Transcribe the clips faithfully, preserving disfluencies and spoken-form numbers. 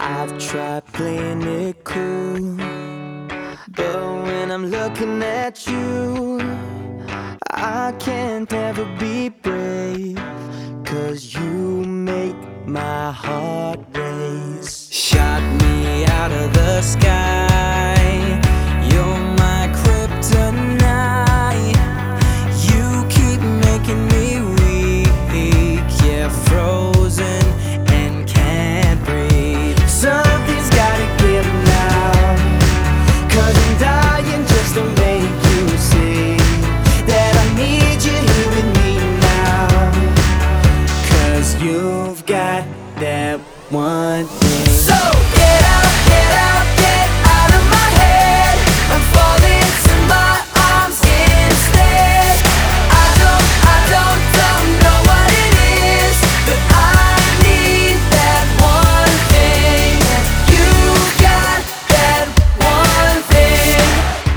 I've tried playing it cool, but when I'm looking at you, I can't ever be brave, 'cause you make my heart race. Shot me out of the sky, you're my kryptonite. You keep making me weak, yeah, frozen and can't breathe. Something's gotta give now, 'cause I'm dying just to make you see that I need you here with me now. 'Cause you've got that one thing. So get out, get out, get out of my head. I'm falling to my arms instead. I don't, I don't, don't know what it is, but I need that one thing. You got that one thing.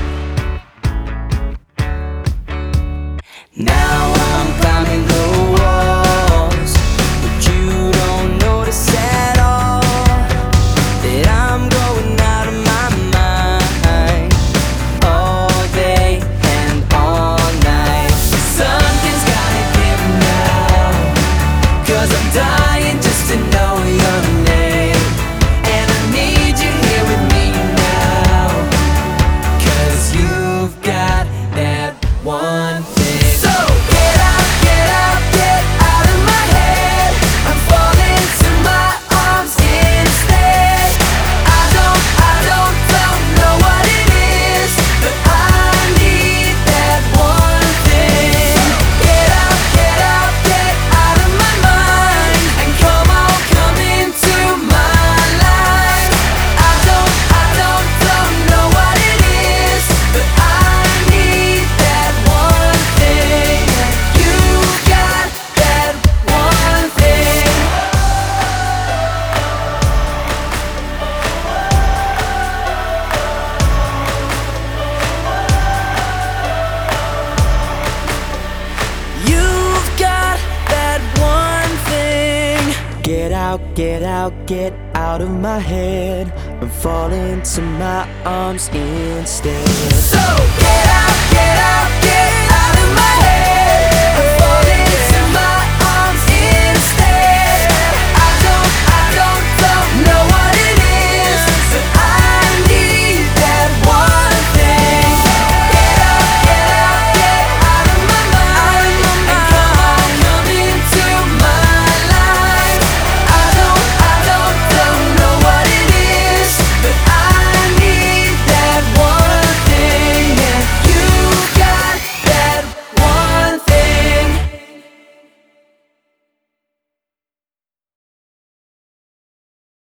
Now I'm climbing the walls, but you don't notice at all that I'm going out of my mind all day and all night. Something's gotta give now, 'cause I'm dying just to know your name. And I need you here with me now, 'cause you've got that one thing. So get out, get out, get out of my head. I'm falling to my arms instead. I don't, I don't, don't know what it is, but I need that one thing. Get out, get out, get out of my mind, and come on, come into my life. I don't, I don't, don't know what it is, but I need that one thing. You got that one thing. You've got that one thing. Get out, get out, get out of my head. I'm falling to my arms instead. So get out, get out, get out of my head.